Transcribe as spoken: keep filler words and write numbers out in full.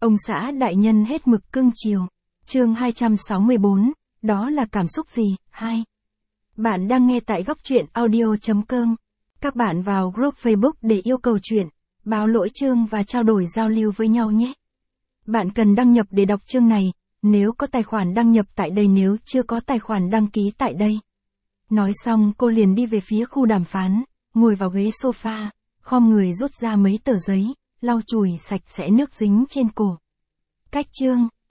Ông xã đại nhân hết mực cưng chiều. Chương hai trăm sáu mươi bốn, đó là cảm xúc gì? hai. Bạn đang nghe tại góc truyện audio chấm com. Các bạn vào group Facebook để yêu cầu chuyện, báo lỗi chương và trao đổi giao lưu với nhau nhé. Bạn cần đăng nhập để đọc chương này, nếu có tài khoản đăng nhập tại đây, nếu chưa có tài khoản đăng ký tại đây. Nói xong cô liền đi về phía khu đàm phán, ngồi vào ghế sofa, khom người rút ra mấy tờ giấy, lau chùi sạch sẽ nước dính trên cổ. Cách chương,